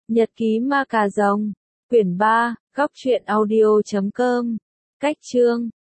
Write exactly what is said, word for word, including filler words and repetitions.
Nhật ký ma cà rồng, quyển ba, góc truyện audio chấm com, cách chương